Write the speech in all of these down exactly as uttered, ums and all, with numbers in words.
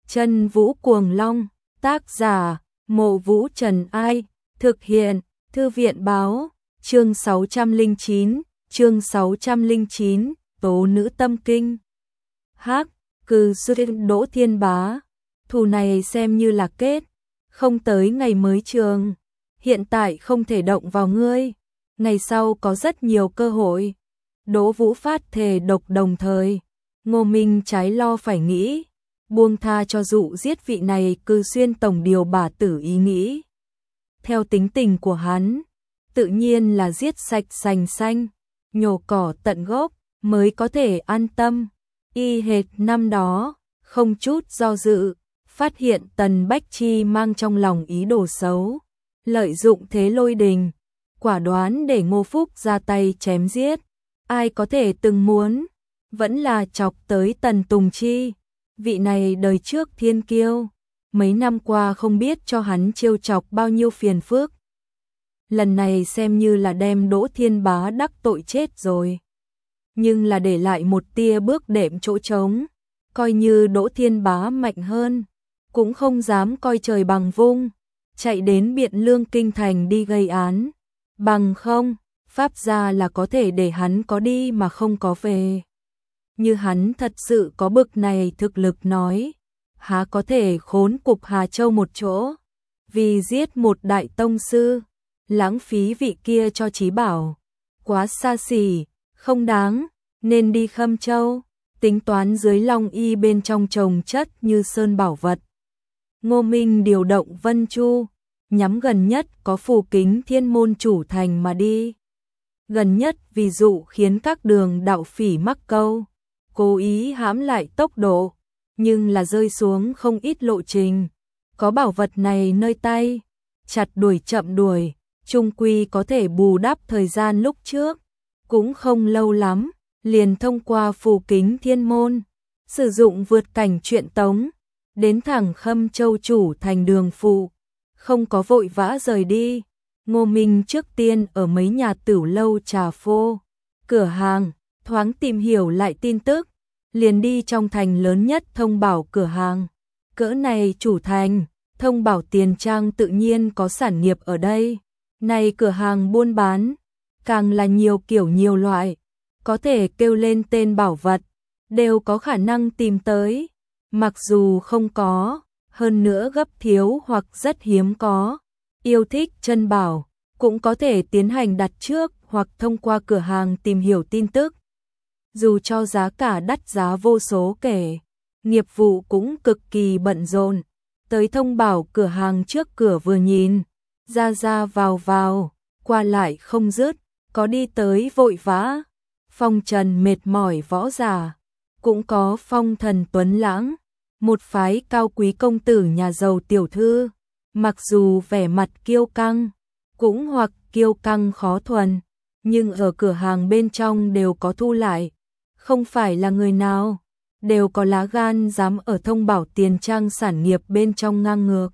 Chân Vũ Cuồng Long, tác giả, Mộ Vũ Trần Ai, thực hiện, Thư viện Báo, chương sáu trăm lẻ chín, chương sáu trăm lẻ chín, Tố Nữ Tâm Kinh. Hắc, cừ sư Đỗ Thiên Bá, thù này xem như là kết, không tới ngày mới trường, hiện tại không thể động vào ngươi, ngày sau có rất nhiều cơ hội. Đỗ Vũ phát thề độc đồng thời, Ngô Minh trái lo phải nghĩ, buông tha cho dụ giết vị này cư xuyên tổng điều bả tử ý nghĩ. Theo tính tình của hắn, tự nhiên là giết sạch sành xanh, nhổ cỏ tận gốc, mới có thể an tâm. Y hệt năm đó, không chút do dự, phát hiện Tần Bách Chi mang trong lòng ý đồ xấu, lợi dụng thế lôi đình, quả đoán để Ngô Phúc ra tay chém giết. Ai có thể từng muốn, vẫn là chọc tới Tần Tùng Chi, vị này đời trước thiên kiêu, mấy năm qua không biết cho hắn trêu chọc bao nhiêu phiền phức. Lần này xem như là đem Đỗ Thiên Bá đắc tội chết rồi, nhưng là để lại một tia bước đệm chỗ trống, coi như Đỗ Thiên Bá mạnh hơn, cũng không dám coi trời bằng vung, chạy đến Biện Lương kinh thành đi gây án, bằng không, pháp gia là có thể để hắn có đi mà không có về. Như hắn thật sự có bực này thực lực nói, há có thể khốn cục Hà Châu một chỗ, vì giết một đại tông sư, lãng phí vị kia cho trí bảo, quá xa xỉ, không đáng, nên đi Khâm Châu, tính toán dưới Long Y bên trong trồng chất như sơn bảo vật. Ngô Minh điều động Vân Chu, nhắm gần nhất có Phù Kính Thiên môn chủ thành mà đi. Gần nhất ví dụ khiến các đường đạo phỉ mắc câu, cố ý hãm lại tốc độ, nhưng là rơi xuống không ít lộ trình. Có bảo vật này nơi tay, chặt đuổi chậm đuổi, chung quy có thể bù đắp thời gian lúc trước, cũng không lâu lắm, liền thông qua Phù Kính Thiên môn, sử dụng vượt cảnh truyện tống, đến thẳng Khâm Châu chủ thành đường phụ, không có vội vã rời đi. Ngô Minh trước tiên ở mấy nhà tửu lâu trà phô, cửa hàng, thoáng tìm hiểu lại tin tức, liền đi trong thành lớn nhất thông bảo cửa hàng. Cỡ này chủ thành, thông bảo tiền trang tự nhiên có sản nghiệp ở đây. Này cửa hàng buôn bán, càng là nhiều kiểu nhiều loại, có thể kêu lên tên bảo vật, đều có khả năng tìm tới. Mặc dù không có, hơn nữa gấp thiếu hoặc rất hiếm có, yêu thích chân bảo, cũng có thể tiến hành đặt trước hoặc thông qua cửa hàng tìm hiểu tin tức. Dù cho giá cả đắt giá vô số kể, nghiệp vụ cũng cực kỳ bận rộn. Tới thông bảo cửa hàng trước cửa vừa nhìn, ra ra vào vào, qua lại không dứt, có đi tới vội vã, phong trần mệt mỏi võ giả, cũng có phong thần tuấn lãng, một phái cao quý công tử nhà giàu tiểu thư, mặc dù vẻ mặt kiêu căng, cũng hoặc kiêu căng khó thuần, nhưng ở cửa hàng bên trong đều có thu lại, không phải là người nào, đều có lá gan dám ở thông bảo tiền trang sản nghiệp bên trong ngang ngược.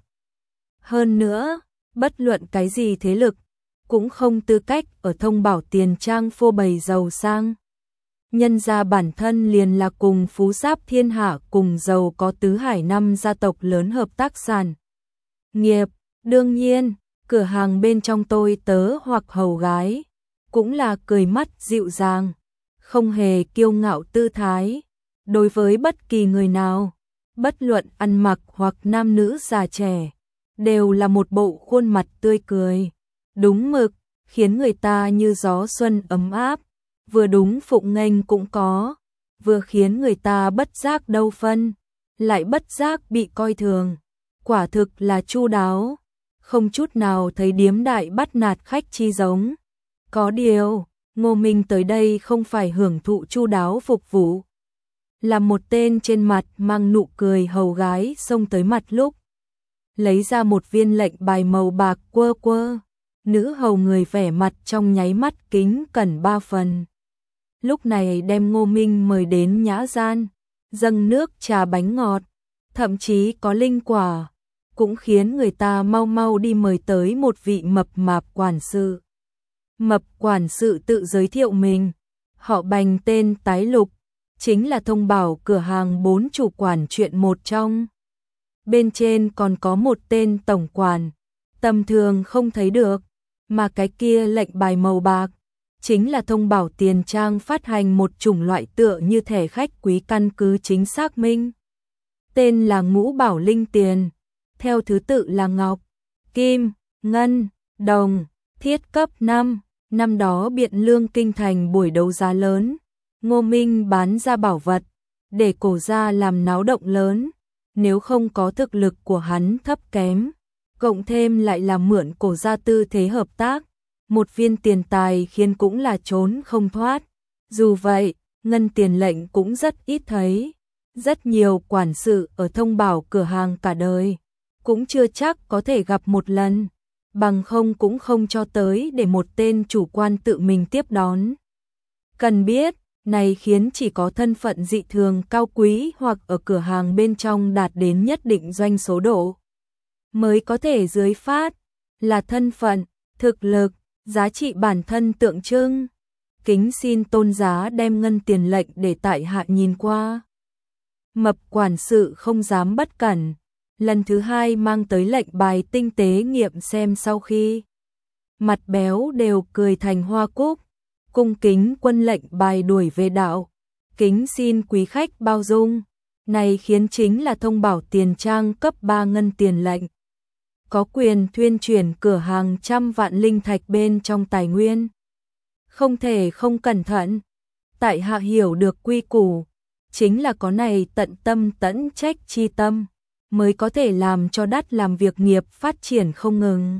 Hơn nữa, bất luận cái gì thế lực, cũng không tư cách ở thông bảo tiền trang phô bày giàu sang. Nhân ra bản thân liền là cùng phú giáp thiên hạ cùng giàu có tứ hải năm gia tộc lớn hợp tác sản nghiệp. Đương nhiên, cửa hàng bên trong tôi tớ hoặc hầu gái, cũng là cười mắt dịu dàng, không hề kiêu ngạo tư thái. Đối với bất kỳ người nào, bất luận ăn mặc hoặc nam nữ già trẻ, đều là một bộ khuôn mặt tươi cười, đúng mực, khiến người ta như gió xuân ấm áp. Vừa đúng phụng nghênh cũng có, vừa khiến người ta bất giác đâu phân, lại bất giác bị coi thường. Quả thực là chu đáo, không chút nào thấy điếm đại bắt nạt khách chi giống. Có điều, Ngô Minh tới đây không phải hưởng thụ chu đáo phục vụ, là một tên trên mặt mang nụ cười hầu gái xông tới mặt lúc, lấy ra một viên lệnh bài màu bạc quơ quơ, nữ hầu người vẻ mặt trong nháy mắt kính cẩn ba phần. Lúc này đem Ngô Minh mời đến nhã gian, dâng nước trà bánh ngọt, thậm chí có linh quả, cũng khiến người ta mau mau đi mời tới một vị mập mạp quản sự. Mập quản sự tự giới thiệu mình, họ Bành tên Tái Lục, chính là thông bảo cửa hàng bốn chủ quản chuyện một trong. bên trên còn có một tên tổng quản, tầm thường không thấy được, mà cái kia lệnh bài màu bạc, chính là thông bảo tiền trang phát hành một chủng loại tựa như thẻ khách quý căn cứ chính xác minh. Tên là Ngũ Bảo Linh Tiền, theo thứ tự là ngọc, kim, ngân, đồng, thiết cấp năm. Năm đó Biện Lương kinh thành buổi đấu giá lớn, Ngô Minh bán ra bảo vật, để cổ gia làm náo động lớn, nếu không có thực lực của hắn thấp kém, cộng thêm lại là mượn cổ gia tư thế hợp tác, một viên tiền tài khiến cũng là trốn không thoát. Dù vậy, ngân tiền lệnh cũng rất ít thấy, rất nhiều quản sự ở thông bảo cửa hàng cả đời, cũng chưa chắc có thể gặp một lần, bằng không cũng không cho tới để một tên chủ quan tự mình tiếp đón. Cần biết, này khiến chỉ có thân phận dị thường cao quý hoặc ở cửa hàng bên trong đạt đến nhất định doanh số độ, mới có thể dưới phát, là thân phận, thực lực, giá trị bản thân tượng trưng. Kính xin tôn giá đem ngân tiền lệnh để tại hạ nhìn qua. Mập quản sự không dám bất cẩn, lần thứ hai mang tới lệnh bài tinh tế nghiệm xem, sau khi mặt béo đều cười thành hoa cúc, cung kính quân lệnh bài đuổi về đạo. Kính xin quý khách bao dung, này khiến chính là thông bảo tiền trang cấp ba ngân tiền lệnh, có quyền thuyên chuyển cửa hàng trăm vạn linh thạch bên trong tài nguyên. Không thể không cẩn thận, tại hạ hiểu được quy củ, chính là có này tận tâm tẫn trách chi tâm, mới có thể làm cho đắt làm việc nghiệp phát triển không ngừng.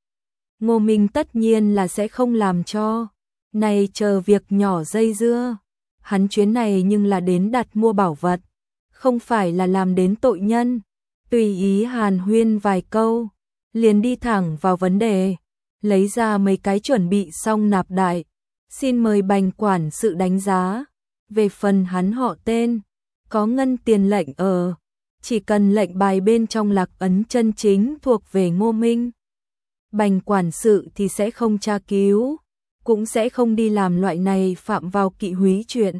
Ngô Minh tất nhiên là sẽ không làm cho, này chờ việc nhỏ dây dưa, hắn chuyến này nhưng là đến đặt mua bảo vật, không phải là làm đến tội nhân. Tùy ý hàn huyên vài câu, liền đi thẳng vào vấn đề, lấy ra mấy cái chuẩn bị xong nạp đại, xin mời bành quản sự đánh giá. Về phần hắn họ tên, có ngân tiền lệnh ở, chỉ cần lệnh bài bên trong lạc ấn chân chính thuộc về Ngô Minh, bành quản sự thì sẽ không tra cứu, cũng sẽ không đi làm loại này phạm vào kỵ húy chuyện.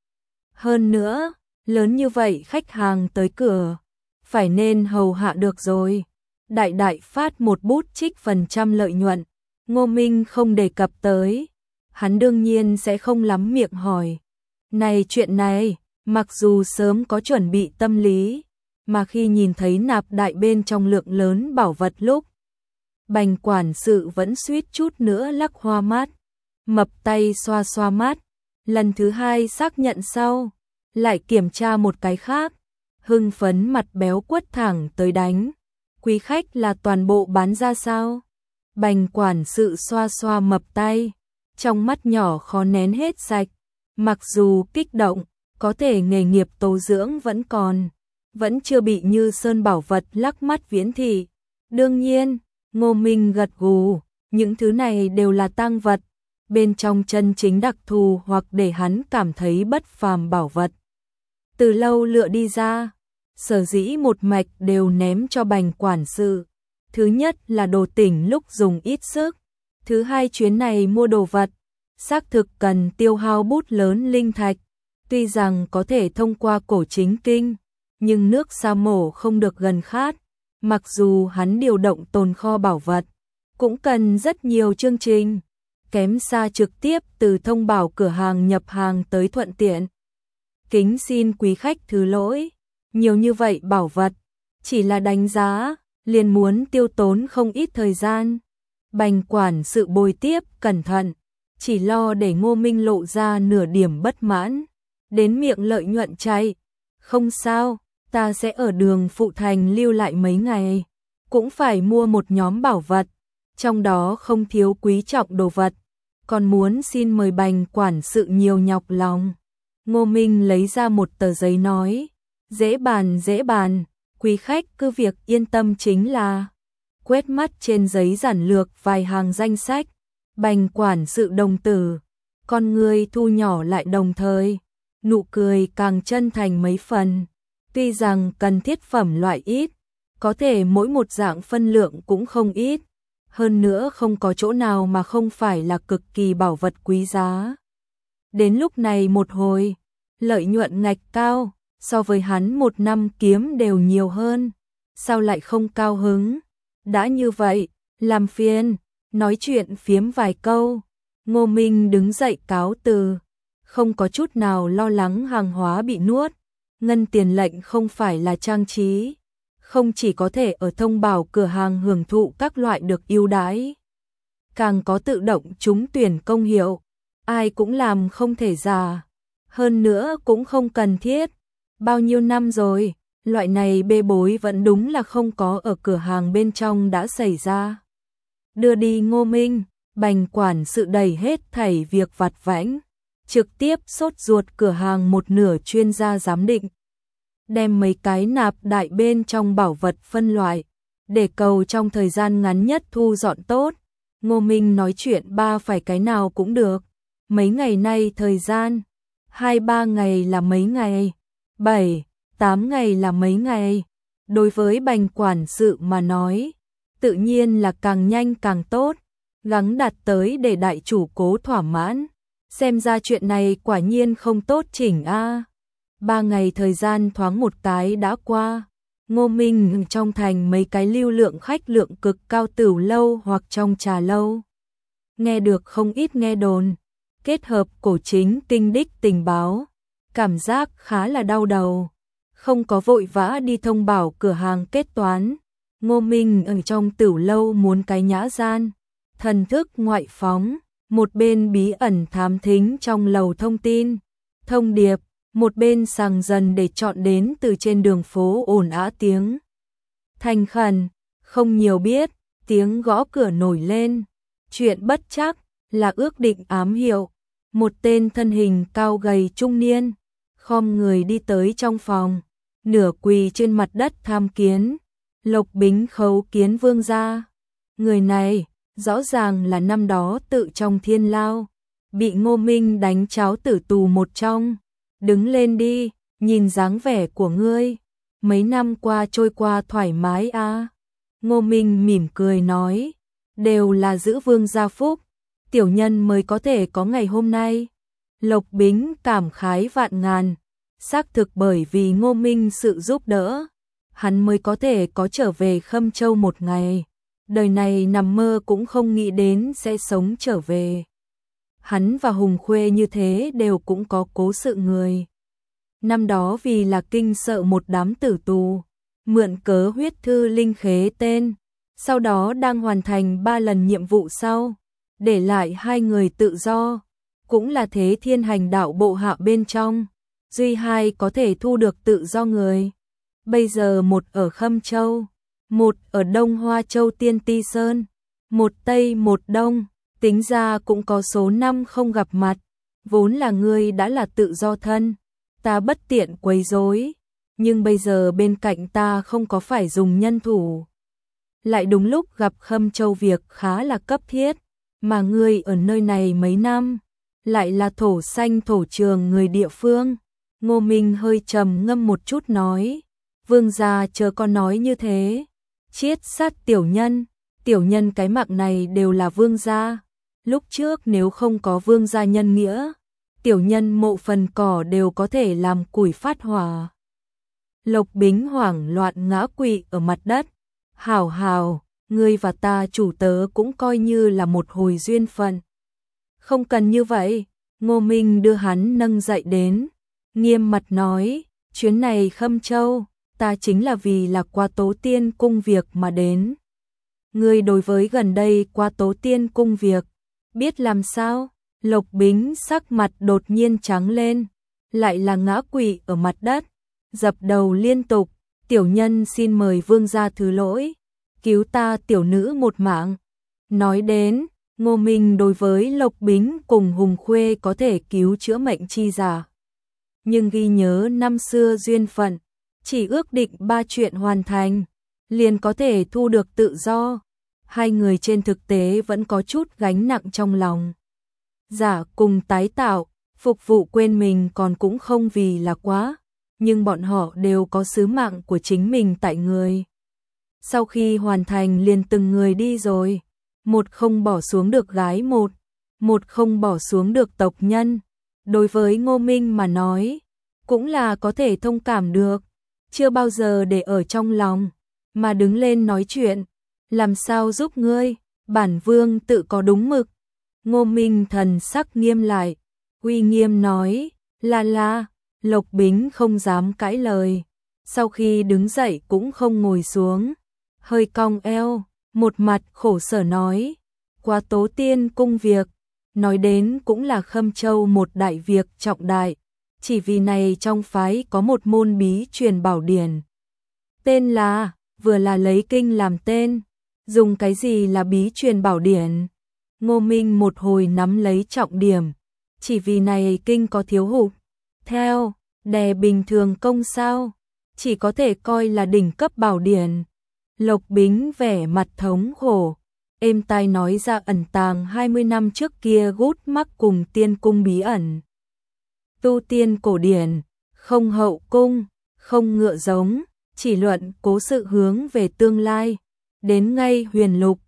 Hơn nữa, lớn như vậy khách hàng tới cửa, phải nên hầu hạ được rồi. Đại đại phát một bút trích phần trăm lợi nhuận, Ngô Minh không đề cập tới, hắn đương nhiên sẽ không lắm miệng hỏi. Này chuyện này, mặc dù sớm có chuẩn bị tâm lý, mà khi nhìn thấy nạp đại bên trong lượng lớn bảo vật lúc, bành quản sự vẫn suýt chút nữa lắc hoa mắt, mập tay xoa xoa mắt, lần thứ hai xác nhận sau, lại kiểm tra một cái khác, hưng phấn mặt béo quất thẳng tới đánh. Quý khách là toàn bộ bán ra sao? Bành quản sự xoa xoa mập tay, trong mắt nhỏ khó nén hết sạch, mặc dù kích động, có thể nghề nghiệp tố dưỡng vẫn còn, vẫn chưa bị Như Sơn bảo vật lắc mắt viễn thị. Đương nhiên, Ngô Minh gật gù, những thứ này đều là tang vật, bên trong chân chính đặc thù hoặc để hắn cảm thấy bất phàm bảo vật, từ lâu lựa đi ra. Sở dĩ một mạch đều ném cho bành quản sự. Thứ nhất là đồ tỉnh lúc dùng ít sức, thứ hai chuyến này mua đồ vật, xác thực cần tiêu hao bút lớn linh thạch. Tuy rằng có thể thông qua cổ chính kinh, nhưng nước sa mổ không được gần khát. Mặc dù hắn điều động tồn kho bảo vật, cũng cần rất nhiều chương trình, kém xa trực tiếp từ thông bảo cửa hàng nhập hàng tới thuận tiện. Kính xin quý khách thứ lỗi, nhiều như vậy bảo vật, chỉ là đánh giá, liền muốn tiêu tốn không ít thời gian. Bành quản sự bồi tiếp cẩn thận, chỉ lo để Ngô Minh lộ ra nửa điểm bất mãn, đến miệng lợi nhuận chay. Không sao, ta sẽ ở đường Phụ Thành lưu lại mấy ngày, cũng phải mua một nhóm bảo vật, trong đó không thiếu quý trọng đồ vật, còn muốn xin mời bành quản sự nhiều nhọc lòng. Ngô Minh lấy ra một tờ giấy nói, dễ bàn dễ bàn, quý khách cứ việc yên tâm chính là. Quét mắt trên giấy giản lược vài hàng danh sách, bành quản sự đồng tử, con người thu nhỏ lại đồng thời, nụ cười càng chân thành mấy phần. Tuy rằng cần thiết phẩm loại ít, có thể mỗi một dạng phân lượng cũng không ít, hơn nữa không có chỗ nào mà không phải là cực kỳ bảo vật quý giá. Đến lúc này một hồi, lợi nhuận ngạch cao, so với hắn một năm kiếm đều nhiều hơn. sao lại không cao hứng? Đã như vậy, làm phiền, nói chuyện phiếm vài câu. Ngô Minh đứng dậy cáo từ, không có chút nào lo lắng hàng hóa bị nuốt. Ngân tiền lệnh không phải là trang trí, không chỉ có thể ở thông bảo cửa hàng hưởng thụ các loại được ưu đãi, càng có tự động trúng tuyển công hiệu, ai cũng làm không thể giả. Hơn nữa cũng không cần thiết. Bao nhiêu năm rồi, loại này bê bối vẫn đúng là không có ở cửa hàng bên trong đã xảy ra. Đưa đi Ngô Minh, Bành quản sự đẩy hết thảy việc vặt vãnh, trực tiếp sốt ruột cửa hàng một nửa chuyên gia giám định. Đem mấy cái nạp đại bên trong bảo vật phân loại, để cầu trong thời gian ngắn nhất thu dọn tốt. Ngô Minh nói chuyện ba phải cái nào cũng được. Mấy ngày nay thời gian, hai ba ngày là mấy ngày, bảy, tám ngày là mấy ngày. Đối với Bành quản sự mà nói, tự nhiên là càng nhanh càng tốt, gắng đạt tới để đại chủ cố thỏa mãn. Xem ra chuyện này quả nhiên không tốt chỉnh a. À. Ba ngày thời gian thoáng một cái đã qua. Ngô Minh trong thành mấy cái lưu lượng khách lượng cực cao tửu lâu hoặc trong trà lâu. Nghe được không ít nghe đồn, kết hợp cổ chính tinh đích tình báo, cảm giác khá là đau đầu. Không có vội vã đi thông bảo cửa hàng kết toán. Ngô Minh ở trong tửu lâu muốn cái nhã gian, thần thức ngoại phóng, một bên bí ẩn thám thính trong lầu thông tin, thông điệp, một bên sàng dần để chọn đến từ trên đường phố ồn ào tiếng. Thành khẩn, không nhiều biết, tiếng gõ cửa nổi lên, chuyện bất chắc, là ước định ám hiệu. Một tên thân hình cao gầy trung niên, khom người đi tới trong phòng, nửa quỳ trên mặt đất tham kiến. Lộc Bính khấu kiến vương gia. Người này, rõ ràng là năm đó tự trong thiên lao, bị Ngô Minh đánh cháo tử tù một trong. Đứng lên đi, nhìn dáng vẻ của ngươi, mấy năm qua trôi qua thoải mái a. À? Ngô Minh mỉm cười nói, đều là giữ vương gia phúc, tiểu nhân mới có thể có ngày hôm nay. Lộc Bính cảm khái vạn ngàn, xác thực bởi vì Ngô Minh sự giúp đỡ, hắn mới có thể có trở về Khâm Châu một ngày. Đời này nằm mơ cũng không nghĩ đến sẽ sống trở về. Hắn và Hùng Khuê như thế đều cũng có cố sự người. Năm đó vì là kinh sợ một đám tử tù, mượn cớ huyết thư linh khế tên, sau đó đang hoàn thành ba lần nhiệm vụ sau, để lại hai người tự do, cũng là thế thiên hành đạo bộ hạ bên trong, duy hai có thể thu được tự do người. Bây giờ một ở Khâm Châu, một ở Đông Hoa Châu Tiên Ti Sơn, một Tây một Đông, tính ra cũng có số năm không gặp mặt, vốn là ngươi đã là tự do thân, ta bất tiện quấy rối, nhưng bây giờ bên cạnh ta không có phải dùng nhân thủ. Lại đúng lúc gặp Khâm Châu việc khá là cấp thiết, mà ngươi ở nơi này mấy năm, lại là thổ xanh thổ trường người địa phương. Ngô Minh hơi trầm ngâm một chút nói, vương gia chờ con nói như thế, chiết sát tiểu nhân, tiểu nhân cái mạng này đều là vương gia. Lúc trước nếu không có vương gia nhân nghĩa, tiểu nhân mộ phần cỏ đều có thể làm củi phát hỏa. Lộc Bính hoảng loạn ngã quỵ ở mặt đất. Hảo hảo, ngươi và ta chủ tớ cũng coi như là một hồi duyên phận. Không cần như vậy, Ngô Minh đưa hắn nâng dậy đến, nghiêm mặt nói, chuyến này Khâm Châu, ta chính là vì là qua Tố Tiên cung việc mà đến. Ngươi đối với gần đây qua Tố Tiên cung việc, biết làm sao? Lộc Bính sắc mặt đột nhiên trắng lên, lại là ngã quỵ ở mặt đất, dập đầu liên tục, tiểu nhân xin mời vương gia thứ lỗi, cứu ta tiểu nữ một mạng. Nói đến, Ngô Minh đối với Lộc Bính cùng Hùng Khuê có thể cứu chữa mệnh chi giả. Nhưng ghi nhớ năm xưa duyên phận, chỉ ước định ba chuyện hoàn thành, liền có thể thu được tự do. Hai người trên thực tế vẫn có chút gánh nặng trong lòng. Giả cùng tái tạo, phục vụ quên mình còn cũng không vì là quá, nhưng bọn họ đều có sứ mạng của chính mình tại người. Sau khi hoàn thành liền từng người đi rồi, một không bỏ xuống được gái một, một không bỏ xuống được tộc nhân. Đối với Ngô Minh mà nói, cũng là có thể thông cảm được, chưa bao giờ để ở trong lòng. mà đứng lên nói chuyện, làm sao giúp ngươi, bản vương tự có đúng mực. Ngô Minh thần sắc nghiêm lại, uy nghiêm nói, là là, Lộc Bính không dám cãi lời, sau khi đứng dậy cũng không ngồi xuống, hơi cong eo, một mặt khổ sở nói, qua Tố Tiên cung việc, nói đến cũng là Khâm Châu một đại việc trọng đại, chỉ vì này trong phái có một môn bí truyền bảo điển. Tên là, vừa là lấy kinh làm tên, dùng cái gì là bí truyền bảo điển? Ngô Minh một hồi nắm lấy trọng điểm, chỉ vì này kinh có thiếu hụt, theo, đè bình thường công sao, chỉ có thể coi là đỉnh cấp bảo điển. Lộc Bính vẻ mặt thống khổ, êm tai nói ra ẩn tàng hai mươi năm trước kia gút mắc cùng tiên cung bí ẩn. Tu tiên cổ điển, không hậu cung, không ngựa giống, chỉ luận cố sự hướng về tương lai, đến ngay huyền lục,